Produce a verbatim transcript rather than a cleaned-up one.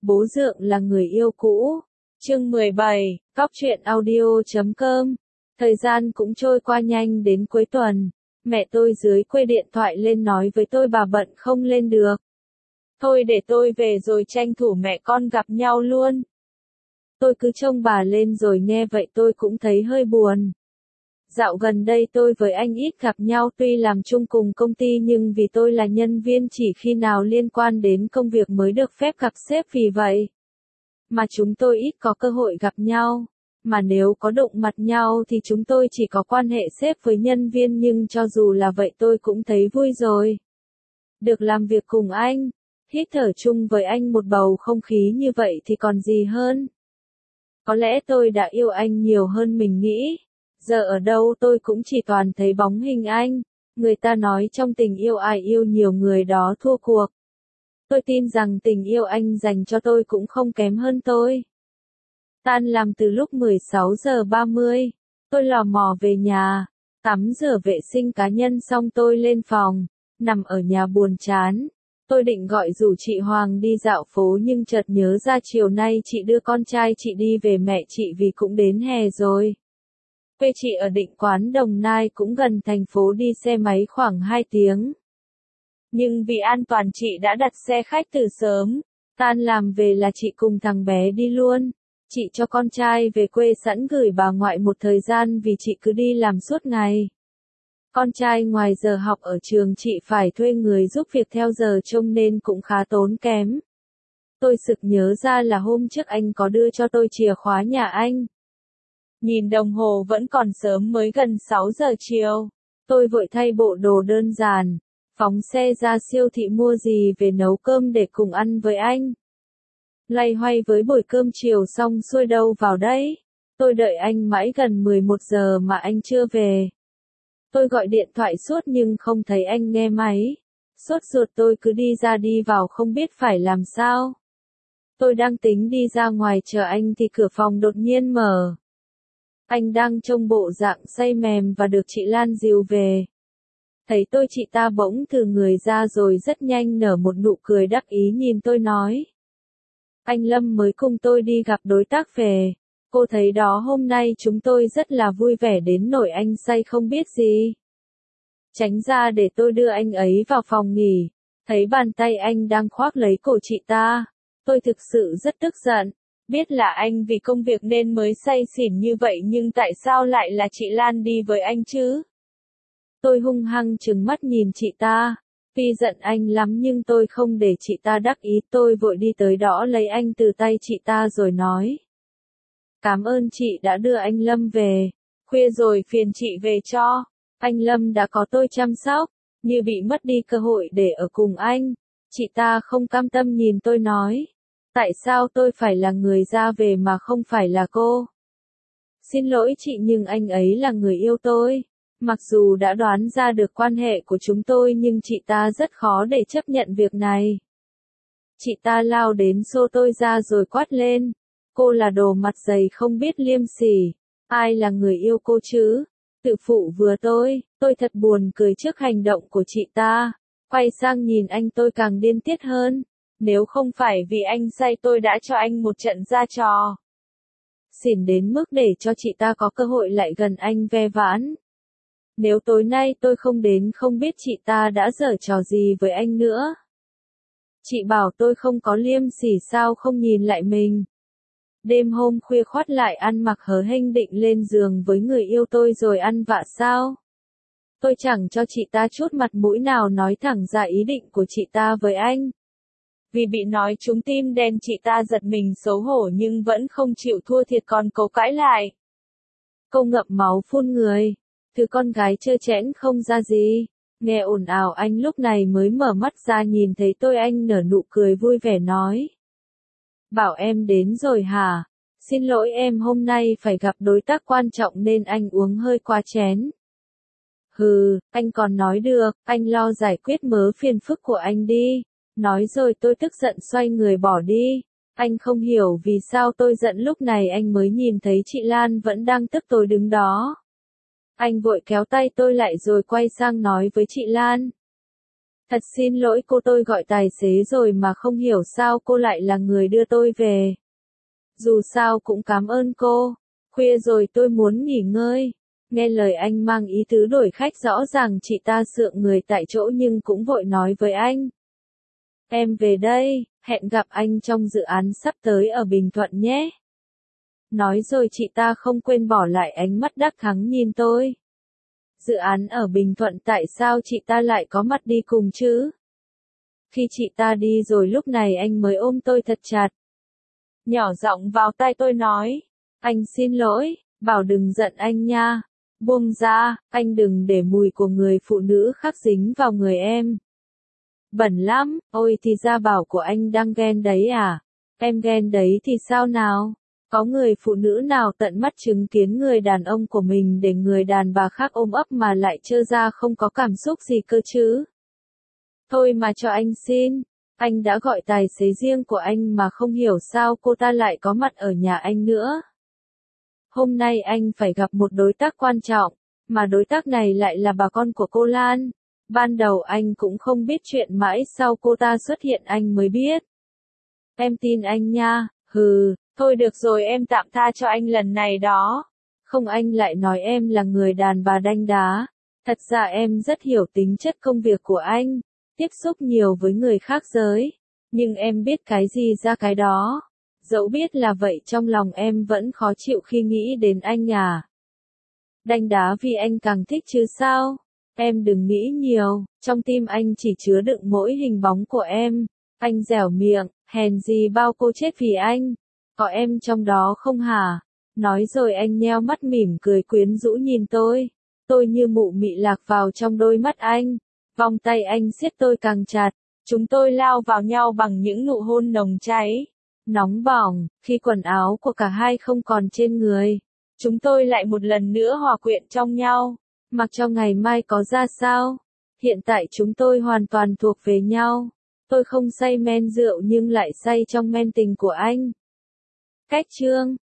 Bố Dượng là người yêu cũ. Chương mười bảy, cóc truyện audio chấm com. Thời gian cũng trôi qua nhanh đến cuối tuần. Mẹ tôi dưới quê điện thoại lên nói với tôi bà bận không lên được. Thôi để tôi về rồi tranh thủ mẹ con gặp nhau luôn. Tôi cứ trông bà lên rồi nghe vậy tôi cũng thấy hơi buồn. Dạo gần đây tôi với anh ít gặp nhau, tuy làm chung cùng công ty nhưng vì tôi là nhân viên chỉ khi nào liên quan đến công việc mới được phép gặp sếp, vì vậy mà chúng tôi ít có cơ hội gặp nhau. Mà nếu có đụng mặt nhau thì chúng tôi chỉ có quan hệ sếp với nhân viên, nhưng cho dù là vậy tôi cũng thấy vui rồi. Được làm việc cùng anh, hít thở chung với anh một bầu không khí như vậy thì còn gì hơn. Có lẽ tôi đã yêu anh nhiều hơn mình nghĩ. Giờ ở đâu tôi cũng chỉ toàn thấy bóng hình anh. Người ta nói trong tình yêu ai yêu nhiều người đó thua cuộc. Tôi tin rằng tình yêu anh dành cho tôi cũng không kém hơn tôi. Tan làm từ lúc mười sáu giờ ba mươi, tôi lò mò về nhà, tắm rửa vệ sinh cá nhân xong tôi lên phòng, nằm ở nhà buồn chán. Tôi định gọi rủ chị Hoàng đi dạo phố nhưng chợt nhớ ra chiều nay chị đưa con trai chị đi về mẹ chị vì cũng đến hè rồi. Quê chị ở Định Quán Đồng Nai cũng gần thành phố, đi xe máy khoảng hai tiếng. Nhưng vì an toàn chị đã đặt xe khách từ sớm, tan làm về là chị cùng thằng bé đi luôn. Chị cho con trai về quê sẵn gửi bà ngoại một thời gian vì chị cứ đi làm suốt ngày. Con trai ngoài giờ học ở trường chị phải thuê người giúp việc theo giờ trông nên cũng khá tốn kém. Tôi sực nhớ ra là hôm trước anh có đưa cho tôi chìa khóa nhà anh. Nhìn đồng hồ vẫn còn sớm, mới gần sáu giờ chiều. Tôi vội thay bộ đồ đơn giản, phóng xe ra siêu thị mua gì về nấu cơm để cùng ăn với anh. Loay hoay với buổi cơm chiều xong xuôi đâu vào đấy. Tôi đợi anh mãi gần mười một giờ mà anh chưa về. Tôi gọi điện thoại suốt nhưng không thấy anh nghe máy. Sốt ruột tôi cứ đi ra đi vào không biết phải làm sao. Tôi đang tính đi ra ngoài chờ anh thì cửa phòng đột nhiên mở. Anh đang trông bộ dạng say mềm và được chị Lan dìu về. Thấy tôi chị ta bỗng từ người ra rồi rất nhanh nở một nụ cười đắc ý nhìn tôi nói. Anh Lâm mới cùng tôi đi gặp đối tác về. Cô thấy đó, hôm nay chúng tôi rất là vui vẻ đến nỗi anh say không biết gì. Tránh ra để tôi đưa anh ấy vào phòng nghỉ. Thấy bàn tay anh đang khoác lấy cổ chị ta. Tôi thực sự rất tức giận. Biết là anh vì công việc nên mới say xỉn như vậy nhưng tại sao lại là chị Lan đi với anh chứ? Tôi hung hăng trừng mắt nhìn chị ta. Tuy giận anh lắm nhưng tôi không để chị ta đắc ý, tôi vội đi tới đó lấy anh từ tay chị ta rồi nói. Cảm ơn chị đã đưa anh Lâm về. Khuya rồi phiền chị về cho. Anh Lâm đã có tôi chăm sóc, như bị mất đi cơ hội để ở cùng anh. Chị ta không cam tâm nhìn tôi nói. Tại sao tôi phải là người ra về mà không phải là cô? Xin lỗi chị nhưng anh ấy là người yêu tôi. Mặc dù đã đoán ra được quan hệ của chúng tôi nhưng chị ta rất khó để chấp nhận việc này. Chị ta lao đến xô tôi ra rồi quát lên. Cô là đồ mặt dày không biết liêm sỉ. Ai là người yêu cô chứ? Tự phụ vừa tôi. Tôi thật buồn cười trước hành động của chị ta. Quay sang nhìn anh tôi càng điên tiết hơn. Nếu không phải vì anh say tôi đã cho anh một trận ra trò. Xỉn đến mức để cho chị ta có cơ hội lại gần anh ve vãn. Nếu tối nay tôi không đến không biết chị ta đã giở trò gì với anh nữa. Chị bảo tôi không có liêm sỉ sao không nhìn lại mình. Đêm hôm khuya khoắt lại ăn mặc hớ hênh định lên giường với người yêu tôi rồi ăn vạ sao? Tôi chẳng cho chị ta chút mặt mũi nào nói thẳng ra ý định của chị ta với anh. Vì bị nói trúng tim đen chị ta giật mình xấu hổ nhưng vẫn không chịu thua thiệt còn cố cãi lại. Câu ngậm máu phun người. Thứ con gái trơ trẽn không ra gì. Nghe ồn ào anh lúc này mới mở mắt ra nhìn thấy tôi, anh nở nụ cười vui vẻ nói. Bảo em đến rồi hả? Xin lỗi em, hôm nay phải gặp đối tác quan trọng nên anh uống hơi quá chén. Hừ, anh còn nói được, anh lo giải quyết mớ phiền phức của anh đi. Nói rồi tôi tức giận xoay người bỏ đi. Anh không hiểu vì sao tôi giận lúc này anh mới nhìn thấy chị Lan vẫn đang tức tối đứng đó. Anh vội kéo tay tôi lại rồi quay sang nói với chị Lan. Thật xin lỗi cô, tôi gọi tài xế rồi mà không hiểu sao cô lại là người đưa tôi về. Dù sao cũng cảm ơn cô. Khuya rồi tôi muốn nghỉ ngơi. Nghe lời anh mang ý tứ đổi khách, rõ ràng chị ta sượng người tại chỗ nhưng cũng vội nói với anh. Em về đây, hẹn gặp anh trong dự án sắp tới ở Bình Thuận nhé. Nói rồi chị ta không quên bỏ lại ánh mắt đắc thắng nhìn tôi. Dự án ở Bình Thuận, tại sao chị ta lại có mặt đi cùng chứ? Khi chị ta đi rồi lúc này anh mới ôm tôi thật chặt. Nhỏ giọng vào tai tôi nói. Anh xin lỗi, bảo đừng giận anh nha. Buông ra, anh đừng để mùi của người phụ nữ khác dính vào người em. Bẩn lắm, ôi thì ra bảo của anh đang ghen đấy à? Em ghen đấy thì sao nào? Có người phụ nữ nào tận mắt chứng kiến người đàn ông của mình để người đàn bà khác ôm ấp mà lại trơ ra không có cảm xúc gì cơ chứ? Thôi mà cho anh xin, anh đã gọi tài xế riêng của anh mà không hiểu sao cô ta lại có mặt ở nhà anh nữa. Hôm nay anh phải gặp một đối tác quan trọng, mà đối tác này lại là bà con của cô Lan. Ban đầu anh cũng không biết chuyện, mãi sau cô ta xuất hiện anh mới biết. Em tin anh nha, hừ, thôi được rồi, em tạm tha cho anh lần này đó. Không, anh lại nói em là người đàn bà đanh đá. Thật ra em rất hiểu tính chất công việc của anh, tiếp xúc nhiều với người khác giới. Nhưng em biết cái gì ra cái đó. Dẫu biết là vậy, trong lòng em vẫn khó chịu khi nghĩ đến anh à. Đanh đá vì anh càng thích chứ sao? Em đừng nghĩ nhiều, trong tim anh chỉ chứa đựng mỗi hình bóng của em. Anh dẻo miệng, hèn gì bao cô chết vì anh. Có em trong đó không hả? Nói rồi anh nheo mắt mỉm cười quyến rũ nhìn tôi. Tôi như mụ mị lạc vào trong đôi mắt anh. Vòng tay anh siết tôi càng chặt. Chúng tôi lao vào nhau bằng những nụ hôn nồng cháy, nóng bỏng. Khi quần áo của cả hai không còn trên người, chúng tôi lại một lần nữa hòa quyện trong nhau. Mặc cho ngày mai có ra sao, hiện tại chúng tôi hoàn toàn thuộc về nhau. Tôi không say men rượu nhưng lại say trong men tình của anh. Cách chương